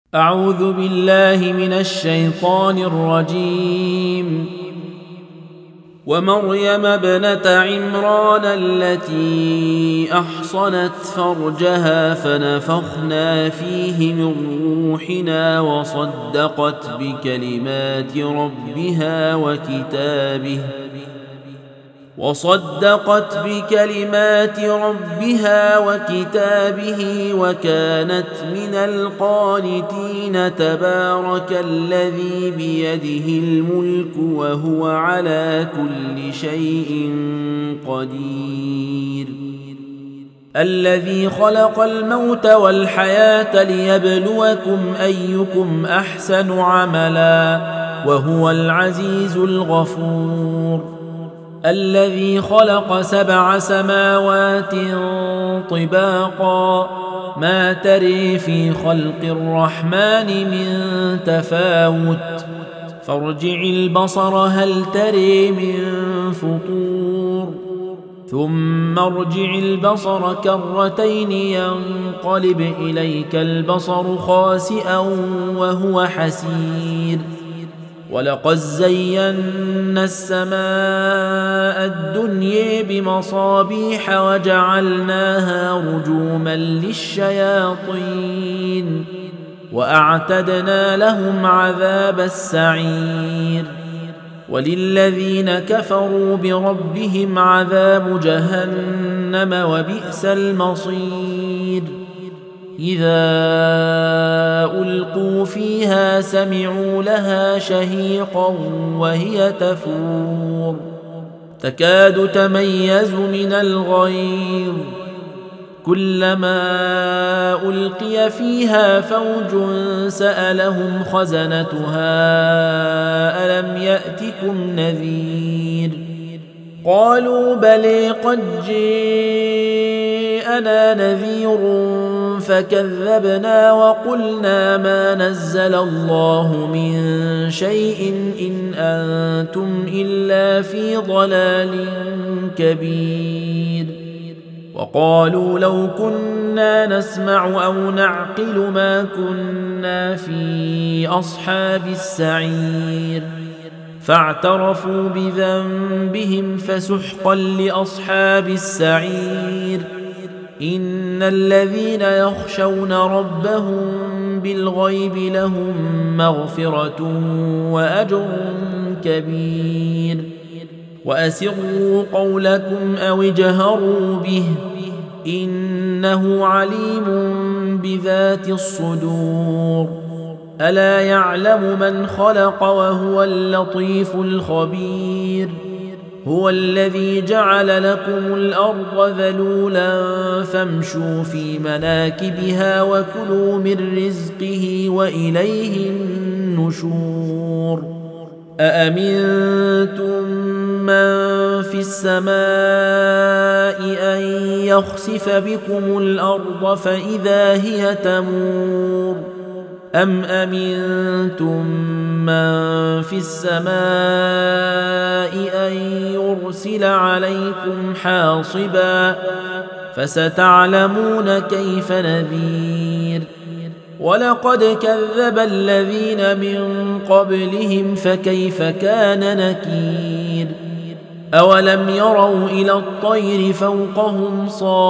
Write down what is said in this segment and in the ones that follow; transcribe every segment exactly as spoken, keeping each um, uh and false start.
أعوذ بالله من الشيطان الرجيم. ومريم ابنة عمران التي أحصنت فرجها فنفخنا فيه من روحنا وصدقت بكلمات ربها وكتابه وصدقت بكلمات ربها وكتابه وكانت من القانتين. تبارك الذي بيده الملك وهو على كل شيء قدير. الذي خلق الموت والحياة ليبلوكم أيكم أحسن عملا وهو العزيز الغفور. الذي خلق سبع سماوات طباقا ما تري في خلق الرحمن من تفاوت فارجع البصر هل تري من فطور ثم ارجع البصر كرتين ينقلب إليك البصر خاسئا وهو حسير. ولقد زينا السماء الدنيا بمصابيح وجعلناها رجوما للشياطين وأعتدنا لهم عذاب السعير. وللذين كفروا بربهم عذاب جهنم وبئس المصير. إذا ألقوا فيها سمعوا لها شهيقا وهي تفور تكاد تميز من الغيظ كلما ألقي فيها فوج سألهم خزنتها ألم يأتكم نذير قالوا بلى قد جاءنا نذير فكذبنا وقلنا ما نزل الله من شيء إن أنتم إلا في ضلال كبير. وقالوا لو كنا نسمع أو نعقل ما كنا في أصحاب السعير فاعترفوا بذنبهم فسحقا لأصحاب السعير. إن الذين يخشون ربهم بالغيب لهم مغفرة وأجر كبير. وأسروا قولكم أو اجهروا به إنه عليم بذات الصدور. ألا يعلم من خلق وهو اللطيف الخبير. هو الذي جعل لكم الأرض ذلولا فامشوا في مناكبها وكلوا من رزقه وإليه النشور. أأمنتم من في السماء أن يخسف بكم الأرض فإذا هي تمور أم أمنتم من في السماء أن يرسل عليكم حاصبا فستعلمون كيف نذير. ولقد كذب الذين من قبلهم فكيف كان نكير. أولم يروا إلى الطير فوقهم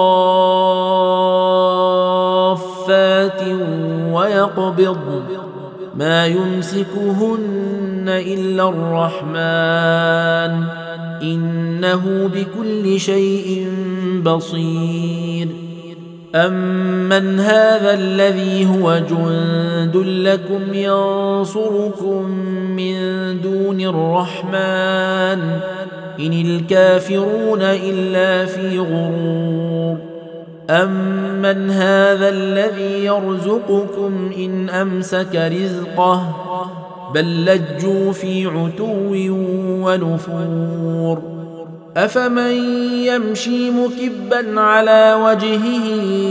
صافات ويقبض ما يمسكهن إلا الرحمن إنه بكل شيء بصير. أمن هذا الذي هو جند لكم ينصركم من دون الرحمن إن الكافرون إلا في غرور. أمن هذا الذي يرزقكم إن أمسك رزقه بل لجوا في عتو ونفور. أفمن يمشي مكبا على وجهه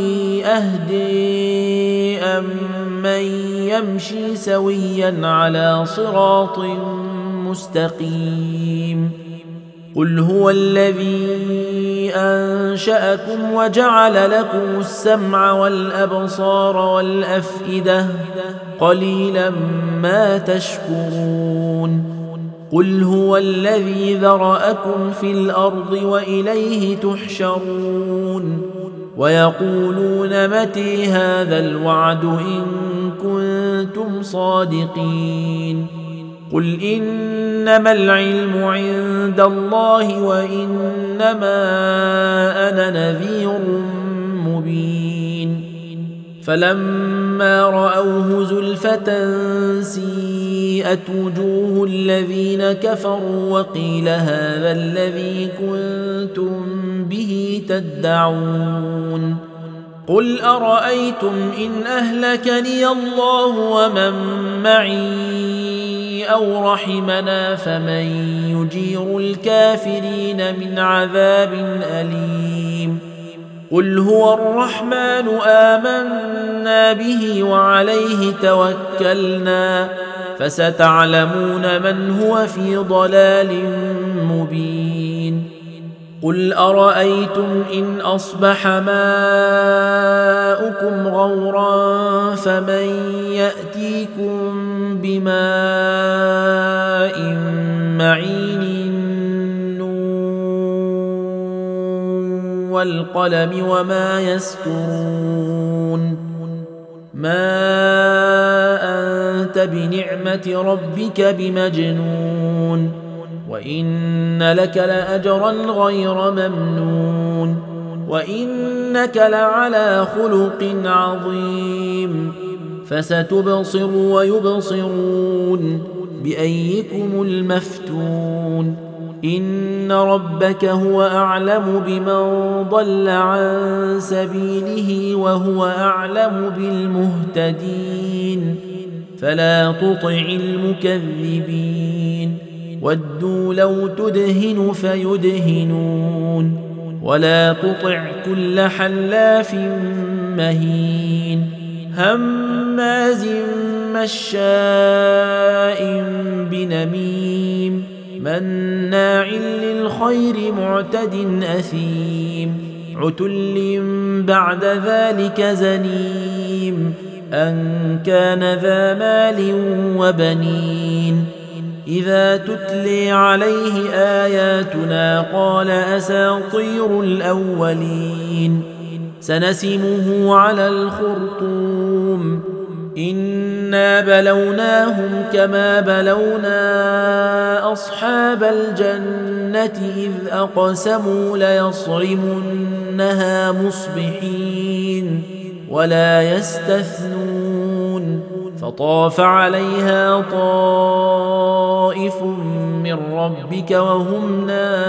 أهدي أم من يمشي سويا على صراط مستقيم. قل هو الذي أنشأكم وجعل لكم السمع والأبصار والأفئدة قليلا ما تشكرون قل هو الذي ذرأكم في الأرض وإليه تحشرون ويقولون متى هذا الوعد إن كنتم صادقين قل إنما العلم عند الله وإنما أنا نذير مبين فلما رأوه زلفة سيئت وجوه الذين كفروا وقيل هذا الذي كنتم به تدعون قل أرأيتم إن أهلكني الله ومن معي أو رحمنا فمن يجير الكافرين من عذاب أليم قل هو الرحمن آمنا به وعليه توكلنا فستعلمون من هو في ضلال مبين قل أرأيتم إن أصبح ماؤكم غورا فمن يأتيكم بماء معين والقلم وما يسطرون ما أنت بنعمة ربك بمجنون وإن لك لأجرا غير ممنون وإنك لعلى خلق عظيم فستبصر ويبصرون بأيكم المفتون إن ربك هو أعلم بمن ضل عن سبيله وهو أعلم بالمهتدين فلا تطع المكذبين ودوا لو تدهن فيدهنون ولا تطع كل حلاف مهين هماز مشاء بنميم مناع للخير معتد أثيم عتل بعد ذلك زنيم أن كان ذا مال وبنين إذا تتلي عليه آياتنا قال أساطير الأولين سنسمه على الخرطوم إنا بلوناهم كما بلونا أصحاب الجنة إذ أقسموا ليصرمنها مصبحين ولا يستثنون فطاف عليها طائف من ربك وهم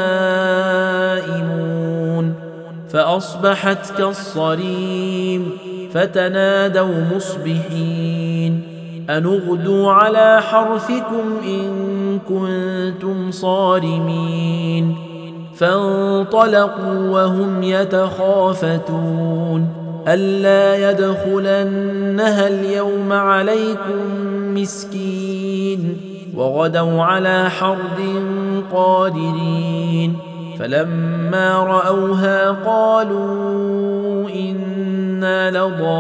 نائمون فأصبحت كالصريم فتنادوا مصبحين أن اغدوا على حرثكم إن كنتم صارمين فانطلقوا وهم يتخافتون ألا يدخلنها اليوم عليكم مسكين وغدوا على حرد قادرين فلما رأوها قالوا إنا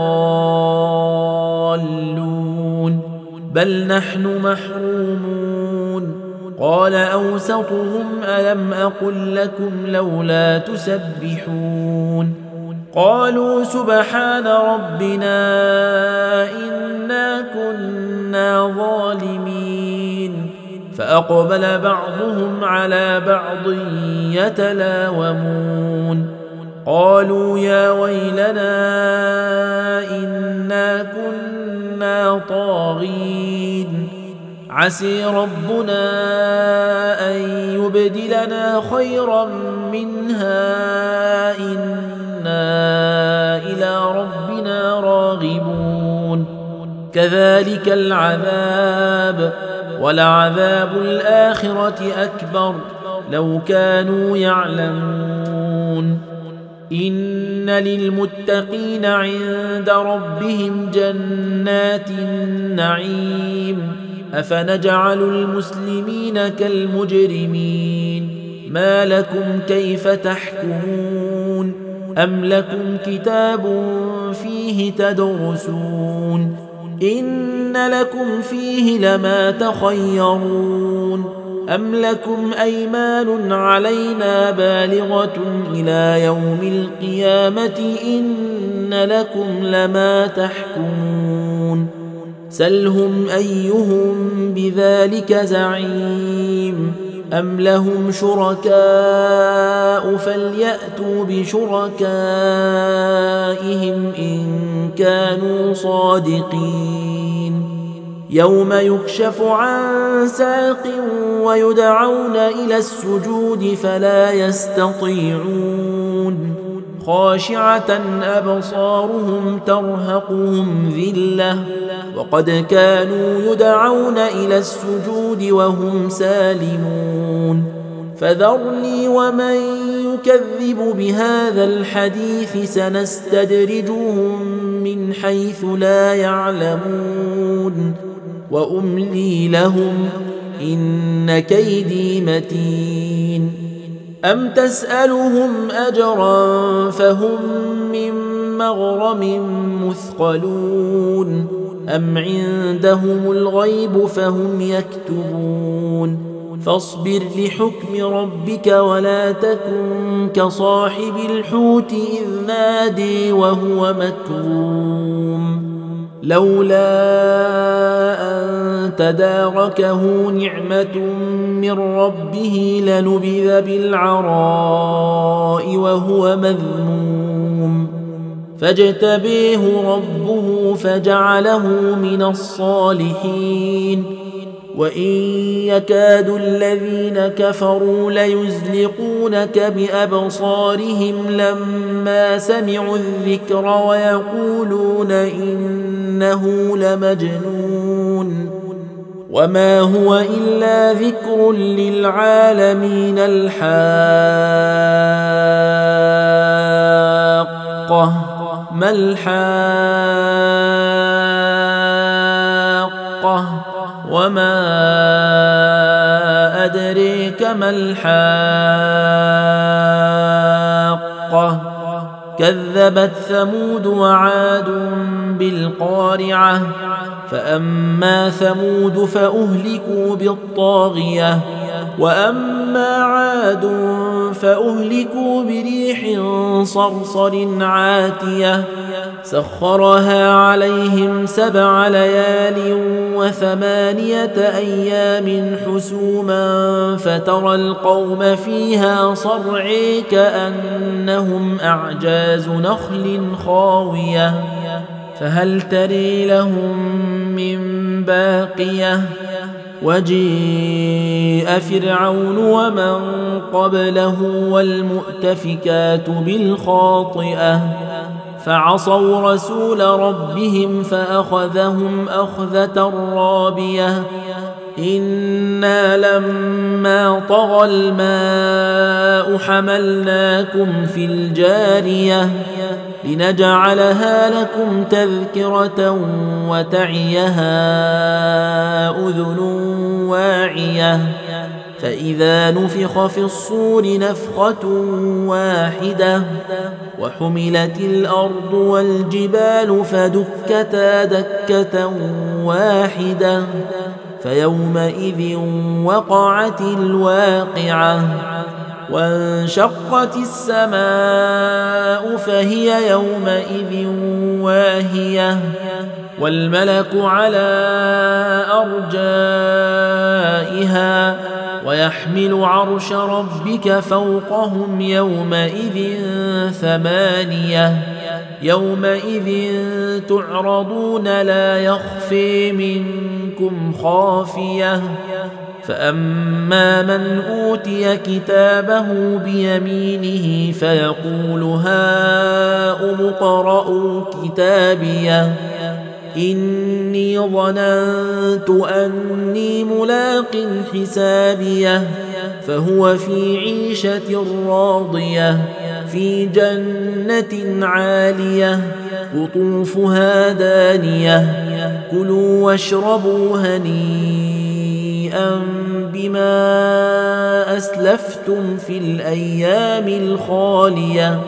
لضالون بل نحن محرومون قال أوسطهم ألم أقل لكم لولا تسبحون قالوا سبحان ربنا إنا كنا ظالمين فأقبل بعضهم على بعض يتلاومون قالوا يا ويلنا إنا كنا طاغين عسي ربنا أن يبدلنا خيرا منها إنا إلى ربنا راغبون كذلك العذاب ولعذاب الآخرة أكبر لو كانوا يعلمون إن للمتقين عند ربهم جنات النعيم أفنجعل المسلمين كالمجرمين ما لكم كيف تحكمون أم لكم كتاب فيه تدرسون إن لكم فيه لما تخيرون أم لكم أيمان علينا بالغة إلى يوم القيامة إن لكم لما تحكمون سلهم أيهم بذلك زعيم أم لهم شركاء فليأتوا بشركائهم إن كانوا صادقين يوم يكشف عن ساق ويدعون إلى السجود فلا يستطيعون خاشعة أبصارهم ترهقهم ذلة وقد كانوا يدعون إلى السجود وهم سالمون فذرني ومن يكذب بهذا الحديث سنستدرجهم من حيث لا يعلمون وأملي لهم إن كيدي متين أم تسألهم أجرا فهم من مغرم مثقلون أم عندهم الغيب فهم يكتبون فاصبر لحكم ربك ولا تكن كصاحب الحوت إذ نادي وهو مكظوم لولا أن تداركه نعمة من ربه لنبذ بالعراء وهو مذموم فاجتبيه ربه فجعله من الصالحين وإن يكاد الذين كفروا ليزلقونك بأبصارهم لما سمعوا الذكر ويقولون إنه لمجنون وما هو إلا ذكر للعالمين الحاقة ما الحاقة وما أدريك ما الحاقة كذبت ثمود وعاد بالقارعة فأما ثمود فأهلكوا بالطاغية وأما عاد فأهلكوا بريح صرصر عاتية سخرها عليهم سبع ليال وثمانية أيام حسوما فترى القوم فيها صرعي كأنهم أعجاز نخل خاوية فهل تري لهم من باقية وجيء فرعون ومن قبله والمؤتفكات بالخاطئة فعصوا رسول ربهم فأخذهم أخذة رابية إنا لما طغى الماء حملناكم في الجارية لنجعلها لكم تذكرة وتعيها أذن واعية فإذا نفخ في الصور نفخة واحدة وحملت الأرض والجبال فدكتا دكة واحدة فيومئذ وقعت الواقعة وانشقت السماء فهي يومئذ واهية والملك على أرجائها ويحمل عرش ربك فوقهم يومئذ ثمانية يومئذ تعرضون لا يخفي منكم خافية فأما من أوتي كتابه بيمينه فيقول هاؤم اقرءوا كتابيه إني ظننت أني ملاق حسابيه فهو في عيشة راضية في جنة عالية قطوفها دانية كلوا كلوا واشربوا هنيئا بما أسلفتم في الأيام الخالية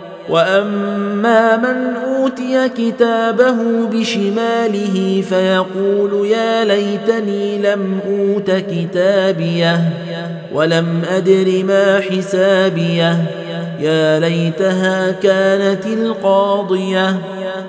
وأما من أوتي كتابه بشماله فيقول يا ليتني لم أوت كتابيه ولم أدر ما حسابيه يا ليتها كانت القاضية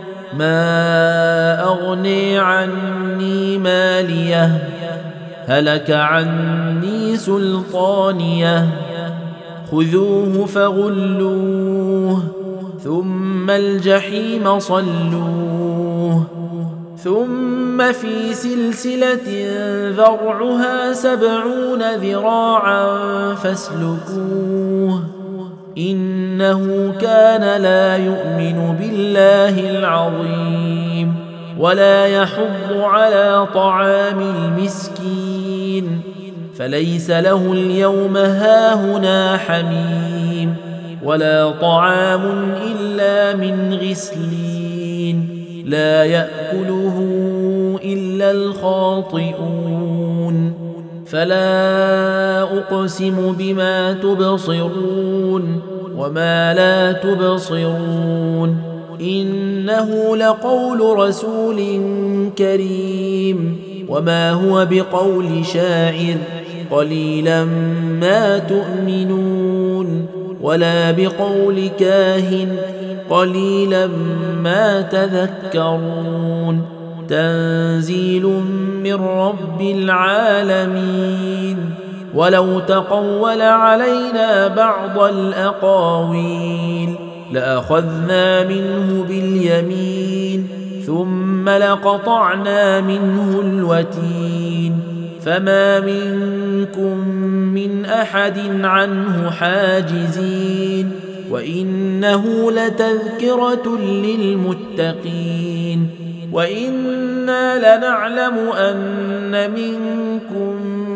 ما أغني عني ماليه هلك عني سلطانيه خذوه فغلوه ثم الجحيم صلوه ثم في سلسلة ذرعها سبعون ذراعا فاسلكوه إنه كان لا يؤمن بالله العظيم ولا يحض على طعام المسكين فليس له اليوم هاهنا حميم ولا طعام إلا من غسلين لا يأكله إلا الخاطئون فلا أقسم بما تبصرون وما لا تبصرون إنه لقول رسول كريم وما هو بقول شاعر قليلا ما تؤمنون ولا بقول كاهن قليلا ما تذكرون تنزيل من رب العالمين ولو تقول علينا بعض الأقاويل لأخذنا منه باليمين ثم لقطعنا منه الوتين فما منكم من أحد عنه حاجزين وإنه لتذكرة للمتقين وإنا لنعلم أن منكم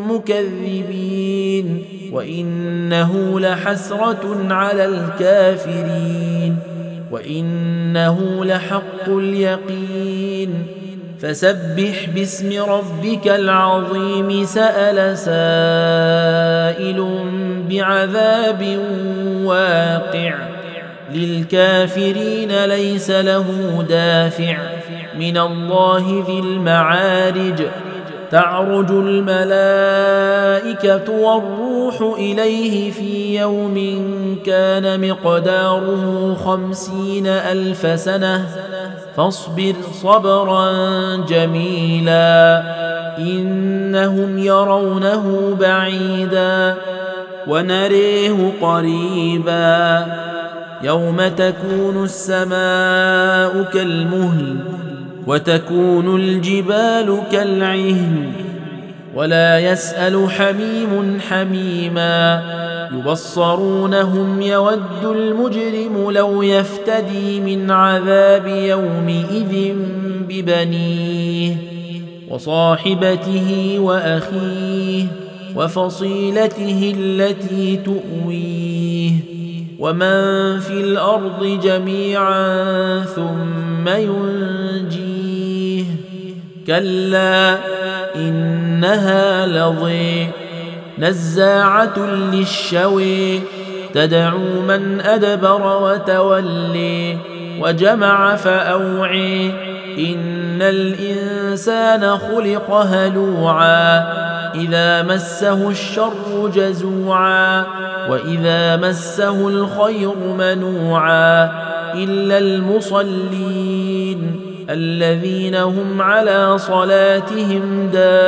مكذبين وإنه لحسرة على الكافرين وإنه لحق اليقين فسبح باسم ربك العظيم سأل سائل بعذاب واقع للكافرين ليس له دافع من الله ذي المعارج تعرج الملائكة والروح إليه في يوم كان مقداره خمسين ألف سنة فاصبر صبرا جميلا إنهم يرونه بعيدا ونريه قريبا يوم تكون السماء كالمهل وتكون الجبال كالعهن ولا يسأل حميم حميما يبصرونهم يود المجرم لو يفتدي من عذاب يومئذ ببنيه وصاحبته وأخيه وفصيلته التي تؤويه ومن في الأرض جميعا ثم ينجيه كلا إنها لظى نزاعة للشوى تدعو من أدبر وتولي وجمع فأوعي إن الإنسان خلق هلوعا إذا مسه الشر جزوعا وإذا مسه الخير منوعا إلا المصلين الذين هم على صلاتهم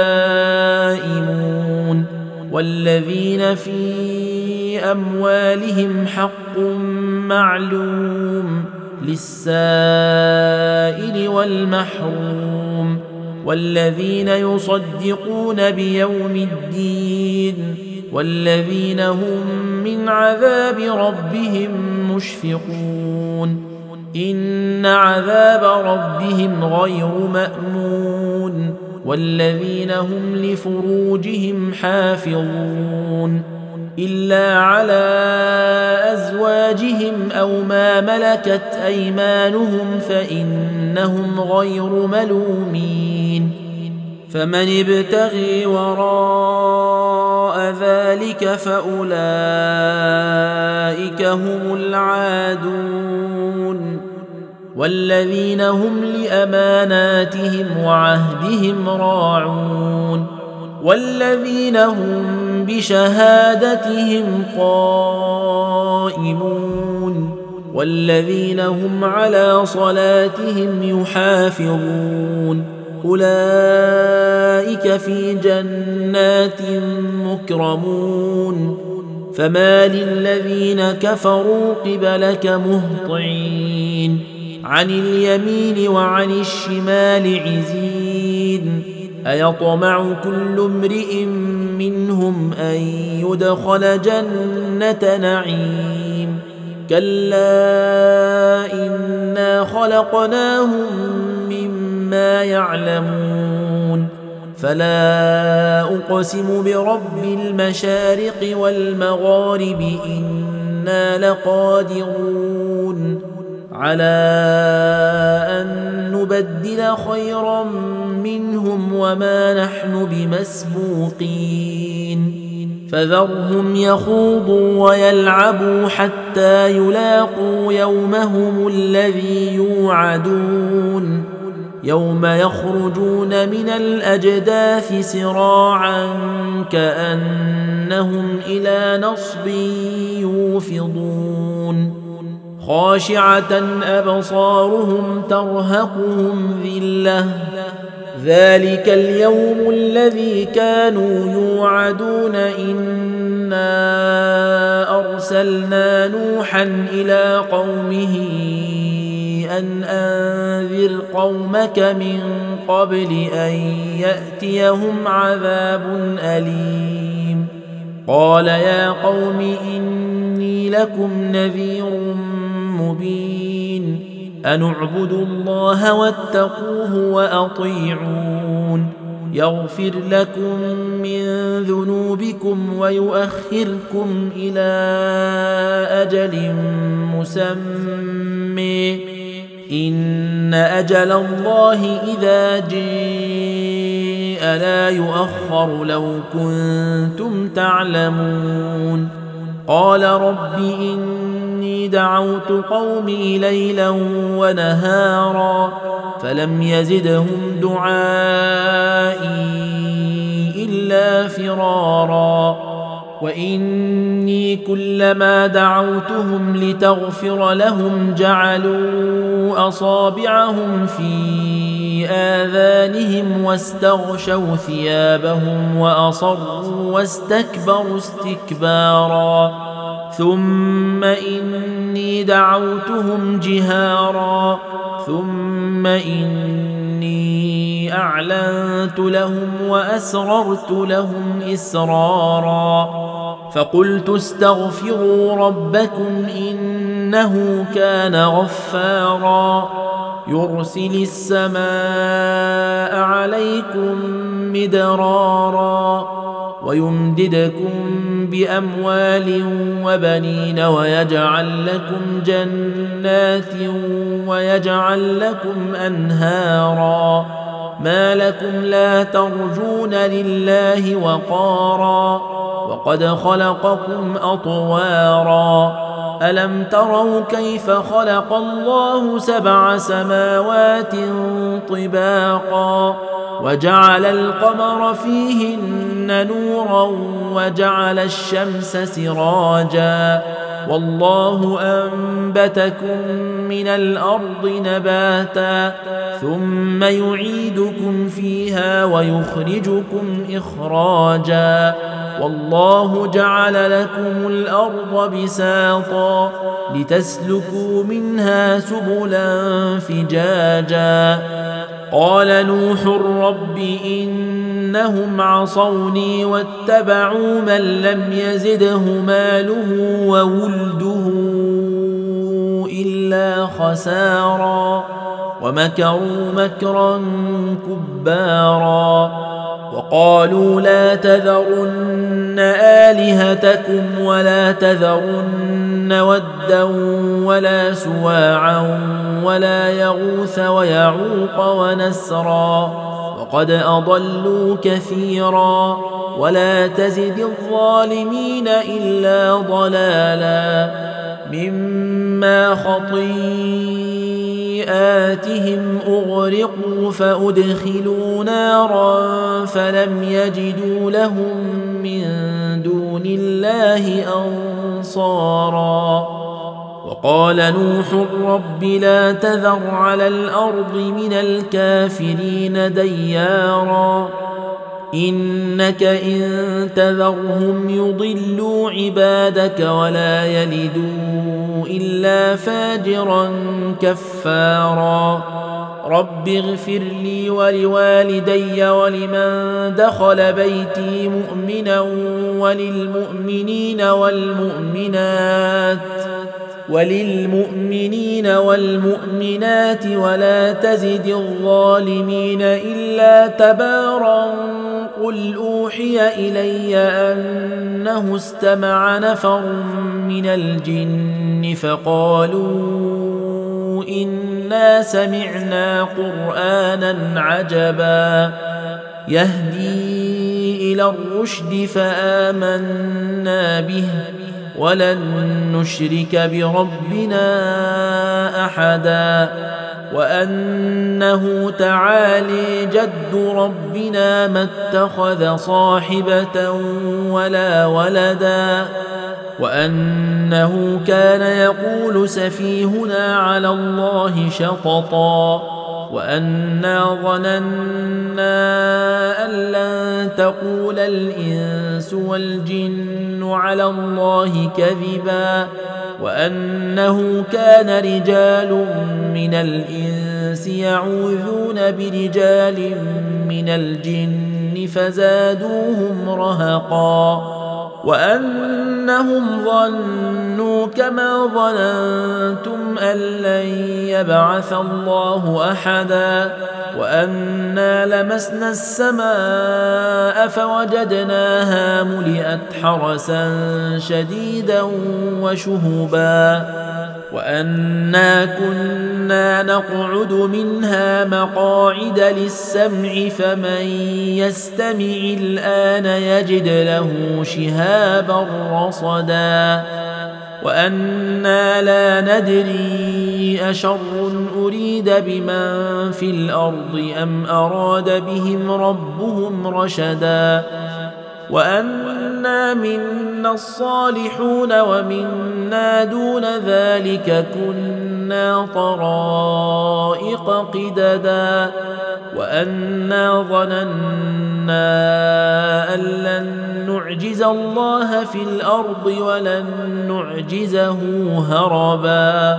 دائمون والذين في أموالهم حق معلوم للسائل والمحروم والذين يصدقون بيوم الدين والذين هم من عذاب ربهم مشفقون إن عذاب ربهم غير مأمون والذين هم لفروجهم حافظون إلا على أزواجهم أو ما ملكت أيمانهم فإنهم غير ملومين فمن ابتغي وراء ذلك فأولئك هم العادون والذين هم لأماناتهم وعهدهم راعون والذين هم بشهادتهم قائمون والذين هم على صلاتهم يحافظون أولئك في جنات مكرمون فما للذين كفروا قبلك مهطعين عن اليمين وعن الشمال عزين أيطمع كل امرئ منهم أن يدخل جنة نعيم كلا إنا خلقناهم مما يعلمون فلا أقسم برب المشارق والمغارب إنا لقادرون على أن نبدل خيرا منهم وما نحن بمسبوقين فذرهم يخوضوا ويلعبوا حتى يلاقوا يومهم الذي يوعدون يوم يخرجون من الأجداث سراعا كأنهم إلى نصب يوفضون خاشعة أبصارهم ترهقهم ذلة ذلك اليوم الذي كانوا يوعدون إنا أرسلنا نوحا إلى قومه أن أنذر قومك من قبل أن يأتيهم عذاب أليم قال يا قوم إني لكم نذير مبين أن اعبدوا الله واتقوه وأطيعون يغفر لكم من ذنوبكم ويؤخركم إلى أجل مسمى إن أجل الله إذا جاء لا يؤخر لو كنتم تعلمون قال رب إني دعوت قومي ليلا ونهارا فلم يزدهم دعائي إلا فرارا وإني كلما دعوتهم لتغفر لهم جعلوا أصابعهم في آذانهم واستغشوا ثيابهم وأصروا واستكبروا استكبارا ثم إني دعوتهم جهارا ثم إني أعلنت لهم وأسررت لهم إسرارا فقلت استغفروا ربكم إنه كان غفارا يرسل السماء عليكم مدرارا ويمددكم بأموال وبنين ويجعل لكم جنات ويجعل لكم أنهارا ما لكم لا ترجون لله وقارا وقد خلقكم أطوارا ألم تروا كيف خلق الله سبع سماوات طباقا وجعل القمر فيهن نورا وجعل الشمس سراجا والله أنبتكم من الأرض نباتا ثم يعيدكم فيها ويخرجكم إخراجا والله جعل لكم الأرض بساطا لتسلكوا منها سبلا فجاجا قال نوح رب إنهم عصوني واتبعوا من لم يزده ماله وولده إلا خسارا ومكروا مكرا كبارا وقالوا لا تذرن آلهتكم ولا تذرن ودا ولا سواعا ولا يغوث ويعوق ونسرا وقد أضلوا كثيرا ولا تزد الظالمين إلا ضلالا مما خطيئاتهم أغرقوا فأدخلوا نارا فلم يجدوا لهم من دون الله أنصارا وقال نوح رب لا تذر على الأرض من الكافرين ديارا إنك إن تذرهم يضلوا عبادك ولا يلدوا إلا فاجرا كفارا رب اغفر لي ولوالدي ولمن دخل بيتي مؤمنا وللمؤمنين والمؤمنات وللمؤمنين والمؤمنات ولا تزد الظالمين إلا تبارا قل أوحي إلي أنه استمع نفر من الجن فقالوا إنا سمعنا قرآنا عجبا يهدي إلى الرشد فآمنا به ولن نشرك بربنا أحدا وأنه تعالي جد ربنا ما اتخذ صاحبة ولا ولدا وأنه كان يقول سفيهنا على الله شططا وأنا ظننا أن لن تقول الإنس والجن على الله كذبا وأنه كان رجال من الإنس يعوذون برجال من الجن فزادوهم رهقا وأنهم ظنوا كما ظننتم أن لن يبعث الله أحدا وأنا لمسنا السماء فوجدناها ملئت حرسا شديدا وشهبا وأنا كنا نقعد منها مقاعد للسمع فمن يستمع الآن يجد له شهابا رصدا وأنا لا ندري أشر أريد بمن في الأرض أم أراد بهم ربهم رشدا وأنا منا الصالحون ومنا دون ذلك كنا طرائق قددا وأنا ظننا أن لن نعجز الله في الأرض ولن نعجزه هربا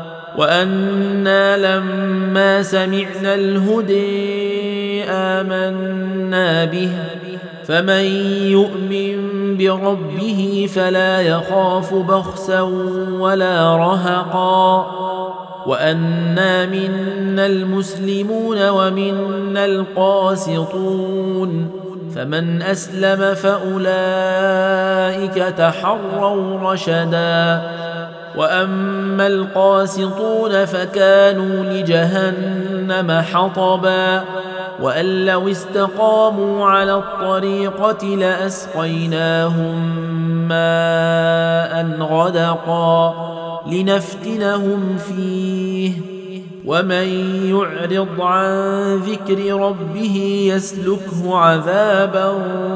وأنا لما سمعنا الهدي آمنا به فمن يؤمن بربه فلا يخاف بخسا ولا رهقا وأنا منا المسلمون ومنا القاسطون فمن أسلم فأولئك تحروا رشدا وأما القاسطون فكانوا لجهنم حطبا وأن لو استقاموا على الطريقة لأسقيناهم ماء غدقا لنفتنهم فيه ومن يعرض عن ذكر ربه يسلكه عذابا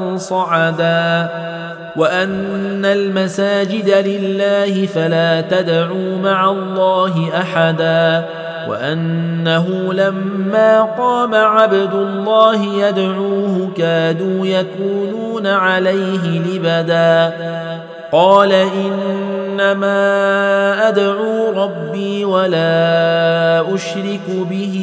صعدا وأن المساجد لله فلا تدعوا مع الله أحدا وأنه لما قام عبد الله يدعوه كادوا يكونون عليه لبدا قال إنما أدعو ربي ولا أشرك به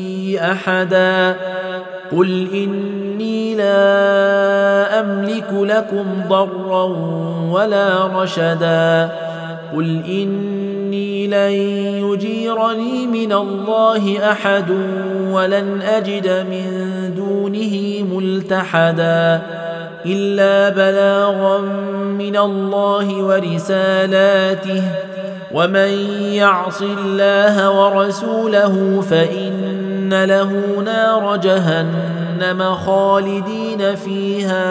أحدا قل إني لا أملك لكم ضرا ولا رشدا قل إني لن يجيرني من الله أحد ولن أجد من دونه ملتحدا إلا بلاغا من الله ورسالاته ومن يعص الله ورسوله فإن له نار جهنم جهنم خالدين فيها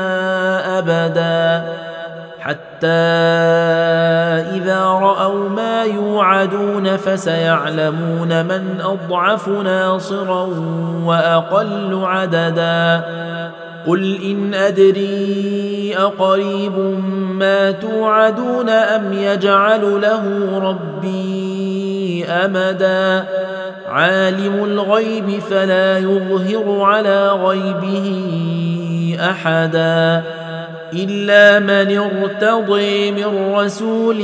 أبدا حتى إذا رأوا ما يوعدون فسيعلمون من أضعف ناصرا وأقل عددا قل إن أدري أقريب ما توعدون أم يجعل له ربي أمدا عالم الغيب فلا يظهر على غيبه أحدا إلا من ارتضي من رسول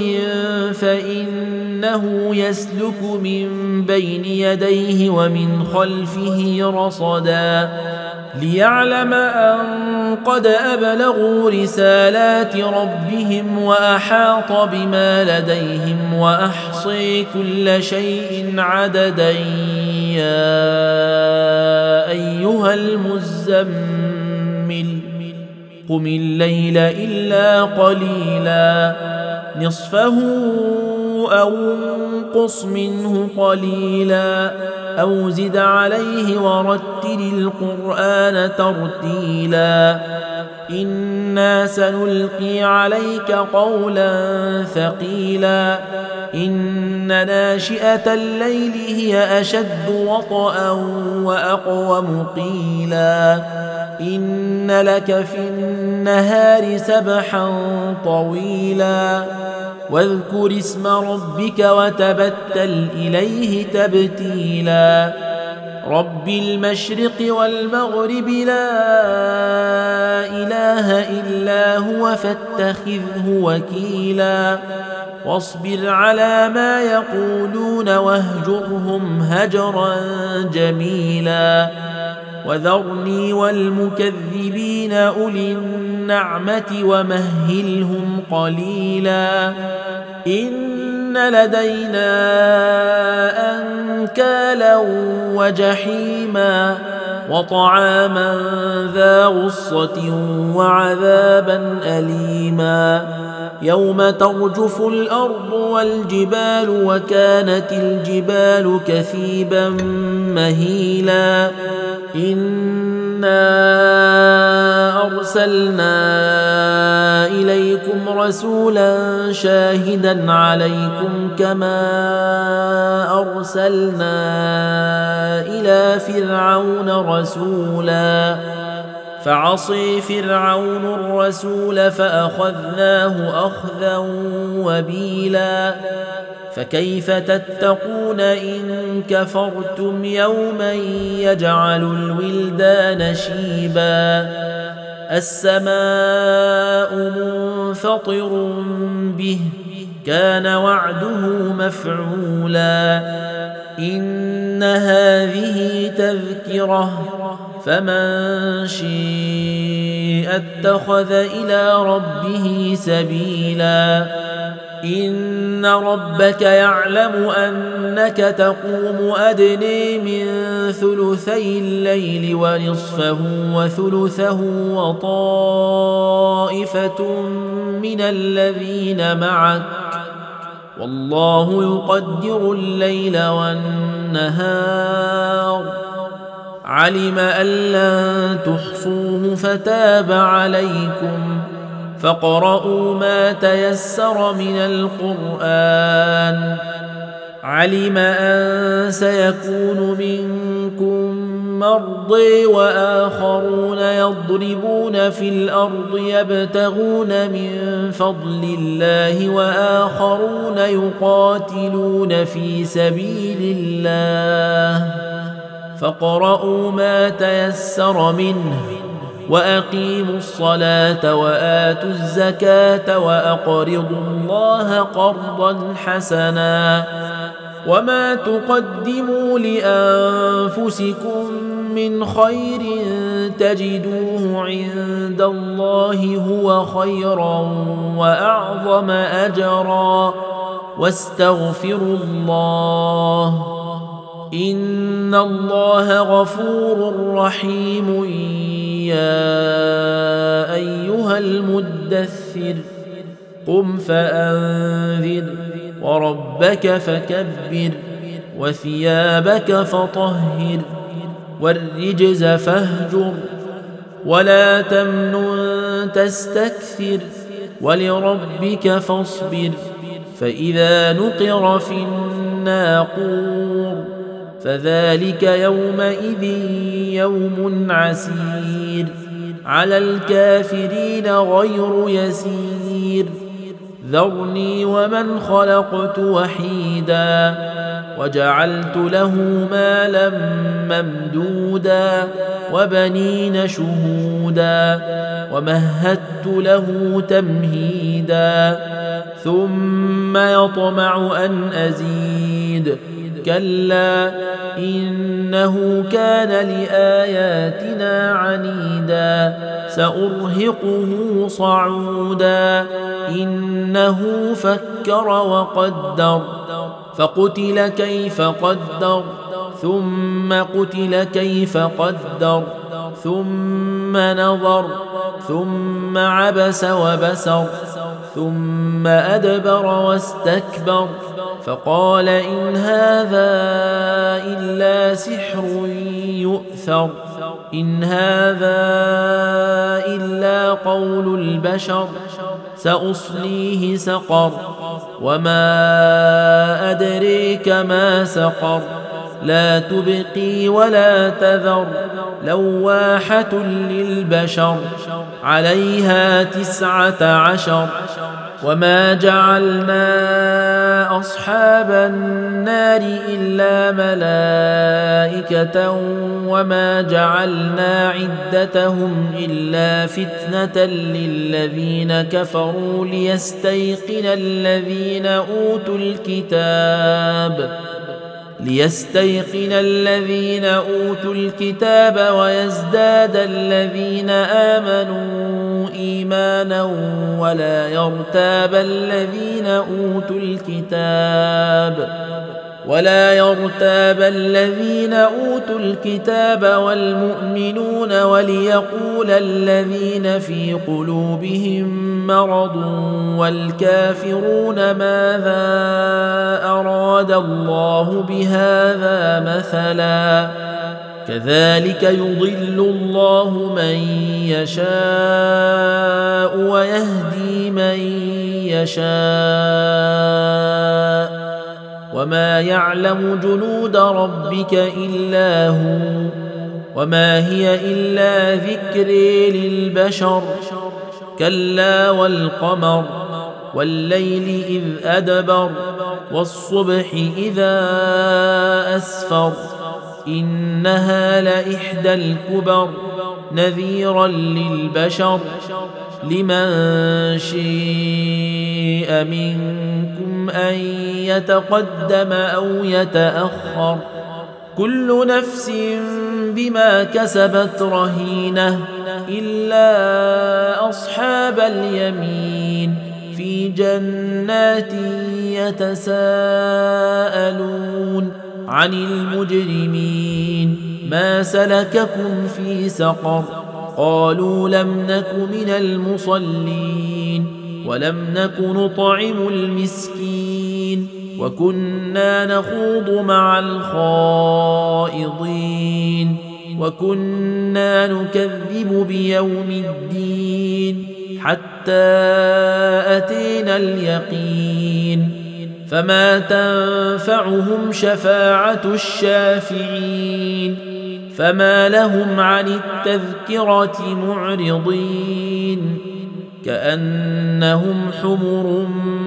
فإنه يسلك من بين يديه ومن خلفه رصدا ليعلم أن قد أبلغوا رسالات ربهم وأحاط بما لديهم وأحصي كل شيء عددا يا أيها المزمل قم الليل إلا قليلا نصفه أو انقص منه قليلا أو زد عليه ورتل القرآن ترتيلا إنا سنلقي عليك قولا ثقيلا إن ناشئة الليل هي أشد وطئا وأقوم قيلا إن لك في النهار سبحا طويلا واذكر اسم ربك وتبتل إليه تبتيلا رب المشرق والمغرب لا إله إلا هو فاتخذه وكيلا واصبر على ما يقولون واهجرهم هجرا جميلا وذرني والمكذبين أولي النعمة ومهلهم قليلا إن لدينا أنكالا وجحيما وطعاما ذا غصة وعذابا أليما يوم ترجف الأرض والجبال وكانت الجبال كثيبا مهيلا إنا أرسلنا إليكم رسولا شاهدا عليكم كما أرسلنا إلى فرعون رسولا فعصي فرعون الرسول فأخذناه أخذا وبيلا فكيف تتقون إن كفرتم يوما يجعل الولدان شيبا السماء منفطر به كان وعده مفعولا إن هذه تذكرة فمن شيء اتخذ إلى ربه سبيلا إن ربك يعلم أنك تقوم أدني من ثلثي الليل ونصفه وثلثه وطائفة من الذين معك والله يقدر الليل والنهار علم أن لن تحصوه فتاب عليكم فاقرؤوا ما تيسر من القرآن علم أن سيكون منكم مرضى وآخرون يضربون في الأرض يبتغون من فضل الله وآخرون يقاتلون في سبيل الله فاقرؤوا ما تيسر منه وأقيموا الصلاة وآتوا الزكاة وأقرضوا الله قرضا حسنا وما تقدموا لأنفسكم من خير تجدوه عند الله هو خيرا وأعظم أجرا واستغفروا الله إن الله غفور رحيم يا أيها المدثر قم فأنذر وربك فكبر وثيابك فطهر والرجز فاهجر ولا تمنن تستكثر ولربك فاصبر فإذا نقر في الناقور فذلك يومئذ يوم عسير على الكافرين غير يسير ذرني ومن خلقت وحيدا وجعلت له مالا ممدودا وبنين شهودا ومهدت له تمهيدا ثم يطمع أن أزيد كلا إنه كان لآياتنا عنيدا سأرهقه صعودا إنه فكر وقدر فقتل كيف قدر ثم قتل كيف قدر ثم نظر ثم عبس وبسر ثم أدبر واستكبر فقال إن هذا إلا سحر يؤثر إن هذا إلا قول البشر سأصليه سقر وما أدريك ما سقر لا تبقي ولا تذر لواحة للبشر عليها تسعة عشر وما جعلنا أصحاب النار إلا ملائكة وما جعلنا عدتهم إلا فتنة للذين كفروا ليستيقن الذين أوتوا الكتاب ليستيقن الذين أوتوا الكتاب ويزداد الذين آمنوا إيمانا ولا يرتاب الذين أوتوا الكتاب ولا يرتاب الذين أوتوا الكتاب والمؤمنون وليقول الذين في قلوبهم مرض والكافرون ماذا أراد الله بهذا مثلا كذلك يضل الله من يشاء ويهدي من يشاء وما يعلم جنود ربك إلا هو وما هي إلا ذكر للبشر كلا والقمر والليل إذ أدبر والصبح إذا أسفر إنها لإحدى الكبر نذيرا للبشر لمن شيء منكم أن يتقدم أو يتأخر كل نفس بما كسبت رهينة إلا أصحاب اليمين في جنات يتساءلون عن المجرمين ما سلككم في سقر قالوا لم نك من المصلين ولم نك نطعم المسكين وكنا نخوض مع الخائضين وكنا نكذب بيوم الدين حتى أتينا اليقين فما تنفعهم شفاعة الشافعين فما لهم عن التذكرة معرضين كأنهم حمر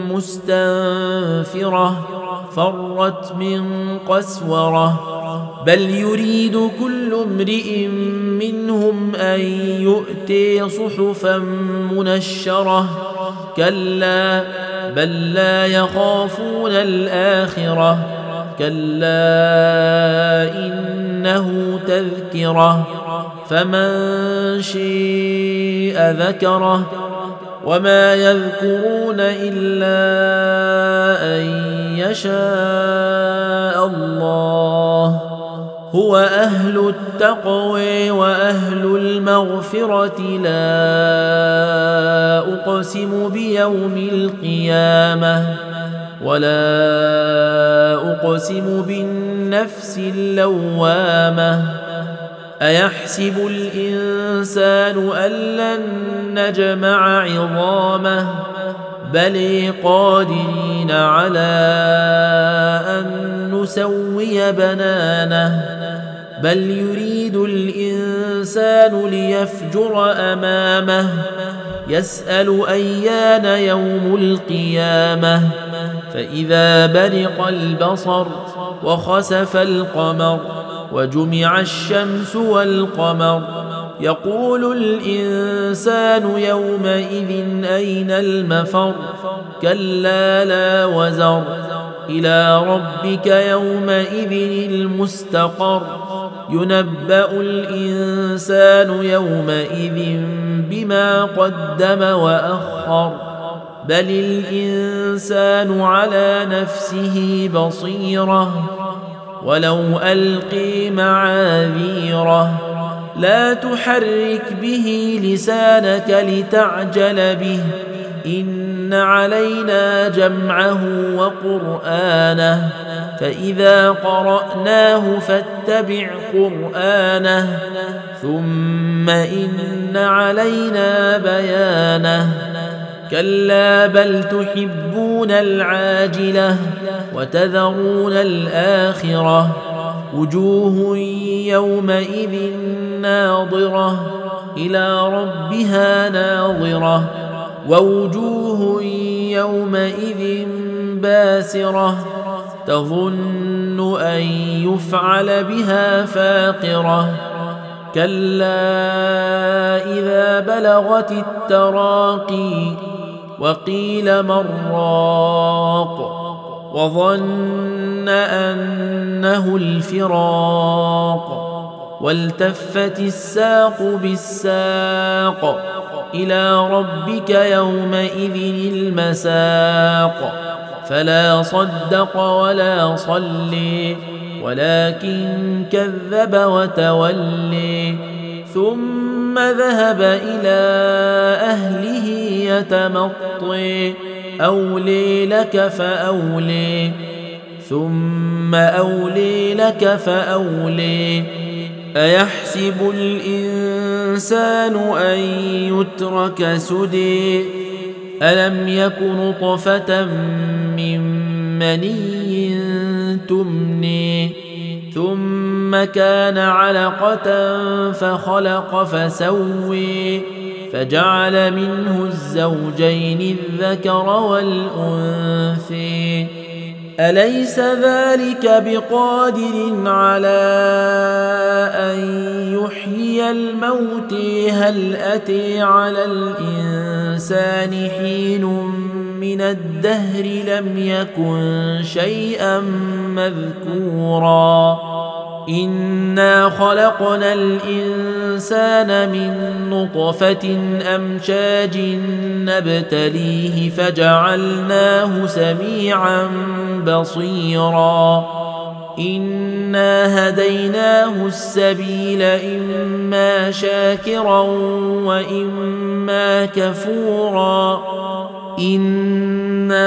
مستنفرة فرت من قسورة بل يريد كل امرئ منهم أن يؤتي صحفا منشرة كلا بل لا يخافون الآخرة كلا إنه تذكرة فمن شيء ذكره وما يذكرون إلا أن يشاء الله هو أهل التقوى وأهل المغفرة لا أقسم بيوم القيامة ولا أقسم بالنفس اللوامة أيحسب الإنسان أن لن نجمع عظامه بل قادرين على أن نسوي بنانه بل يريد الإنسان ليفجر أمامه يسأل أيان يوم القيامة فإذا برق البصر وخسف القمر وجمع الشمس والقمر يقول الإنسان يومئذ أين المفر كلا لا وزر إلى ربك يومئذ المستقر ينبأ الإنسان يومئذ بما قدم وأخر بل الإنسان على نفسه بصيرة ولو ألقي معاذيره لا تحرك به لسانك لتعجل به إن علينا جمعه وقرآنه فإذا قرأناه فاتبع قرآنه ثم إن علينا بيانه كلا بل تحبون العاجلة وتذرون الآخرة وجوه يومئذ ناظرة إلى ربها ناظرة ووجوه يومئذ باسرة تظن أن يفعل بها فاقرة كلا إذا بلغت التراقي وقيل من راق وظن أنه الفراق والتفت الساق بالساق إلى ربك يومئذ المساق فلا صدق ولا صلي ولكن كذب وتولي ثم ذهب إلى أهله يتمطي أولي لك فأولي ثم أولي لك فأولي أيحسب الإنسان أن يترك سدي ألم يك نطفة من مني تمني ثم كان علقة فخلق فسوي فجعل منه الزوجين الذكر والأنثي أليس ذلك بقادر على أن يحيي الموت هل أتي على الإنسان حين من الدهر لم يكن شيئا مذكورا إنا خلقنا الإنسان من نطفة أمشاج نبتليه فجعلناه سميعا بصيرا إنا هديناه السبيل إما شاكرا وإما كفورا إنا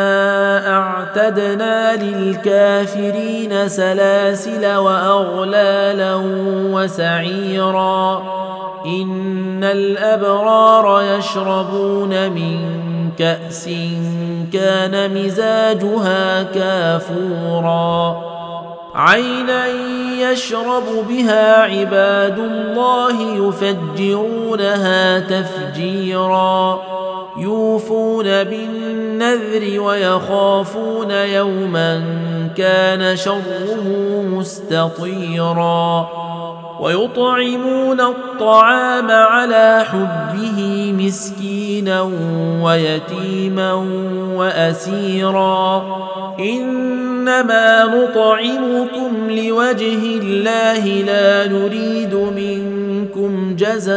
أعتدنا للكافرين سلاسل وأغلالا وسعيرا إن الأبرار يشربون من كأس كان مزاجها كافورا عينا يشرب بها عباد الله يفجرونها تفجيرا يوفون بالنذر ويخافون يوما كان شره مستطيرا ويطعمون الطعام على حبه مسكينا ويتيما وأسيرا إنما نطعمكم لوجه الله لا نريد منكم جزاء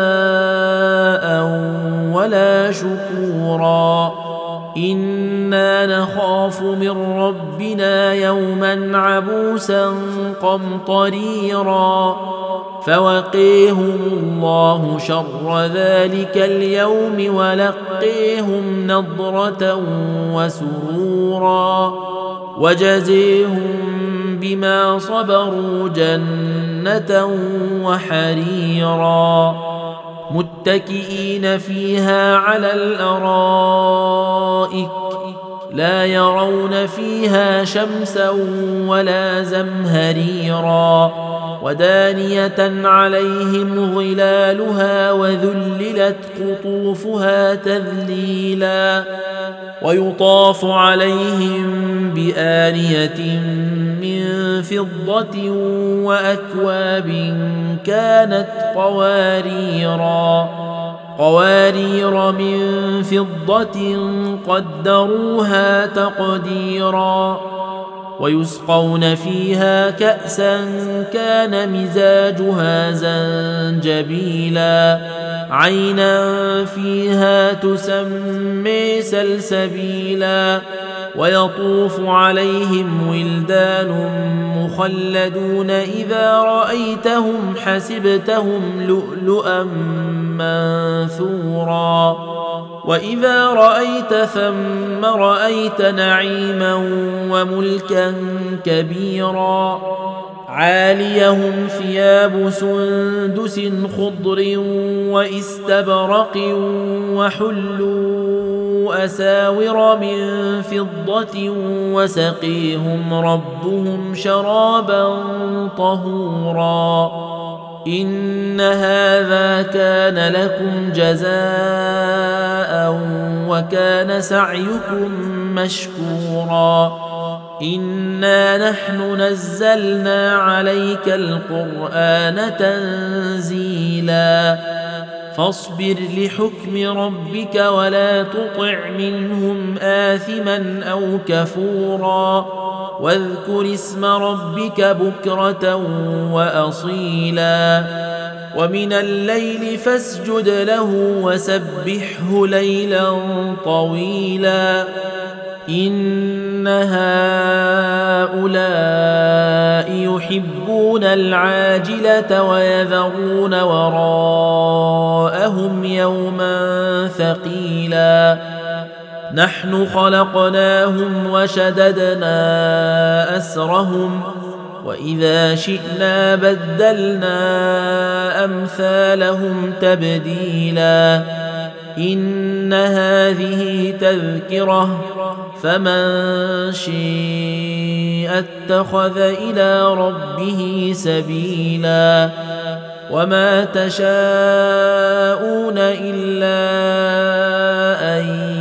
ولا شكورا إنا نخاف من ربنا يوما عبوسا قمطريرا فوقيهم الله شر ذلك اليوم ولقيهم نضرة وسرورا وجزيهم بما صبروا جنة وحريرا متكئين فيها على الأرائك لا يرون فيها شمسا ولا زمهريرا ودانية عليهم ظلالها وذللت قطوفها تذليلا ويطاف عليهم بآنية من فضة وأكواب كانت قواريرا قوارير من فضة قدروها تقديرا ويسقون فيها كأسا كان مزاجها زنجبيلا عينا فيها تسمي سلسبيلا ويطوف عليهم ولدان مخلدون إذا رأيتهم حسبتهم لؤلؤا منثورا وإذا رأيت ثم رأيت نعيما وملكا كبيرا عاليهم ثياب سندس خضر واستبرق وحلوا أساور من فضة وسقيهم ربهم شرابا طهورا إن هذا كان لكم جزاء وكان سعيكم مشكورا إنا نحن نزلنا عليك القرآن تنزيلا فاصبر لحكم ربك ولا تطع منهم آثما أو كفورا واذكر اسم ربك بكرة وأصيلا ومن الليل فاسجد له وسبحه ليلا طويلا إن هؤلاء يحبون العاجلة ويذرون وراءهم يوما ثقيلا نحن خلقناهم وشددنا أسرهم وإذا شئنا بدلنا أمثالهم تبديلا إن هذه تذكرة فمن شاء اتخذ إلى ربه سبيلا وما تشاءون إلا أن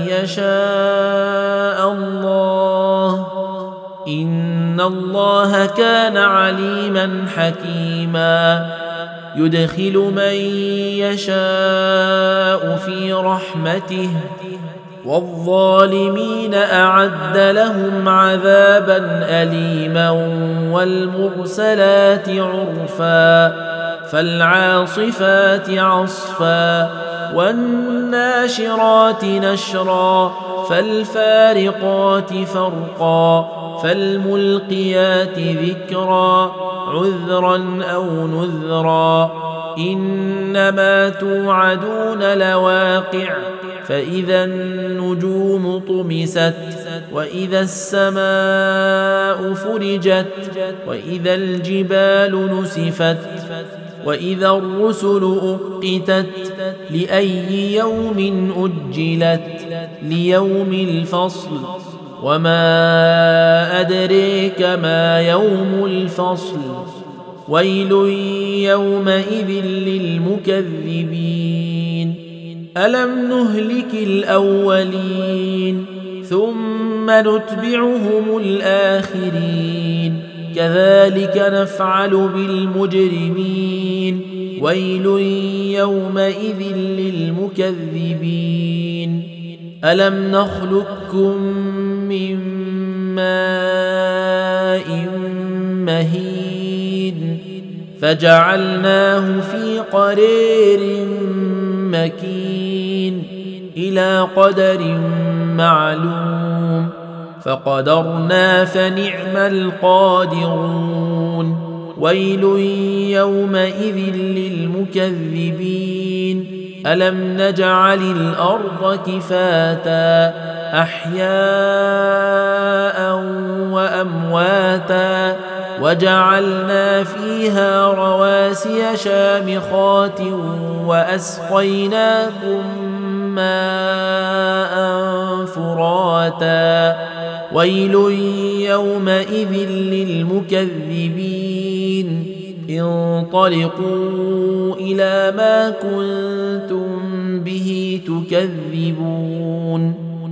يشاء الله إن الله كان عليما حكيما يدخل من يشاء في رحمته والظالمين أعد لهم عذابا أليما والمرسلات عرفا فالعاصفات عصفا والناشرات نشرا فالفارقات فرقا فالملقيات ذكرا عذرا أو نذرا إنما توعدون لواقع فإذا النجوم طمست وإذا السماء فرجت وإذا الجبال نسفت وإذا الرسل أقتت لأي يوم أجلت ليوم الفصل وما أدريك ما يوم الفصل ويل يومئذ للمكذبين ألم نهلك الأولين ثم نتبعهم الآخرين كذلك نفعل بالمجرمين ويل يومئذ للمكذبين ألم نخلقكم من ماء مهين فجعلناه في قرير مكين إلى قدر معلوم فقدرنا فنعم القادرون ويل يومئذ للمكذبين ألم نجعل الأرض كفاتا أحياء وأمواتا وجعلنا فيها رواسي شامخات وأسقيناكم ماء فراتا ويل يومئذ للمكذبين انطلقوا إلى ما كنتم به تكذبون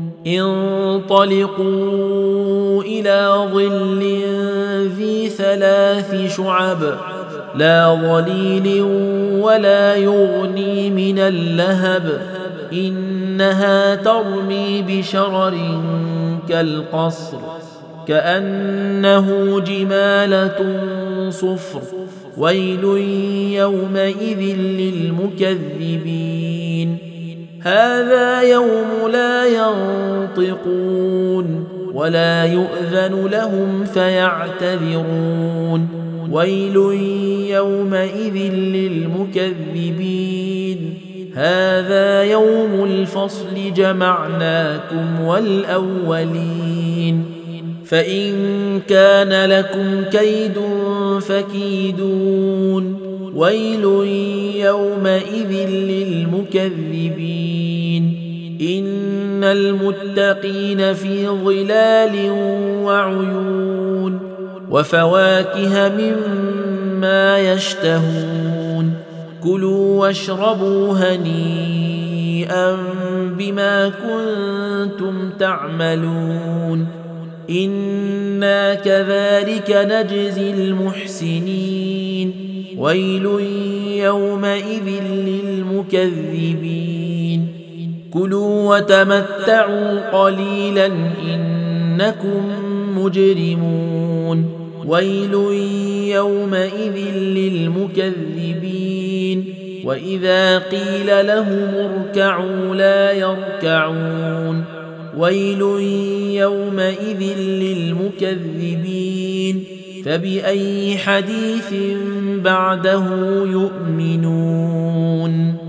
انطلقوا إلى ظل ذي ثلاث شعب لا ظليل ولا يغني من اللهب إنها ترمي بشرر كالقصر كأنه جمالة صفر ويل يومئذ للمكذبين هذا يوم لا ينطقون ولا يؤذن لهم فيعتذرون ويل يومئذ للمكذبين هذا يوم الفصل جمعناكم والأولين فإن كان لكم كيد فكيدون ويل يومئذ للمكذبين إن المتقين في ظلال وعيون وفواكه مما يشتهون كلوا واشربوا هنيئا بما كنتم تعملون إنا كذلك نجزي المحسنين ويل يومئذ للمكذبين كلوا وتمتعوا قليلا إنكم مجرمون ويل يومئذ للمكذبين وإذا قيل لهم اركعوا لا يركعون ويل يومئذ للمكذبين فبأي حديث بعده يؤمنون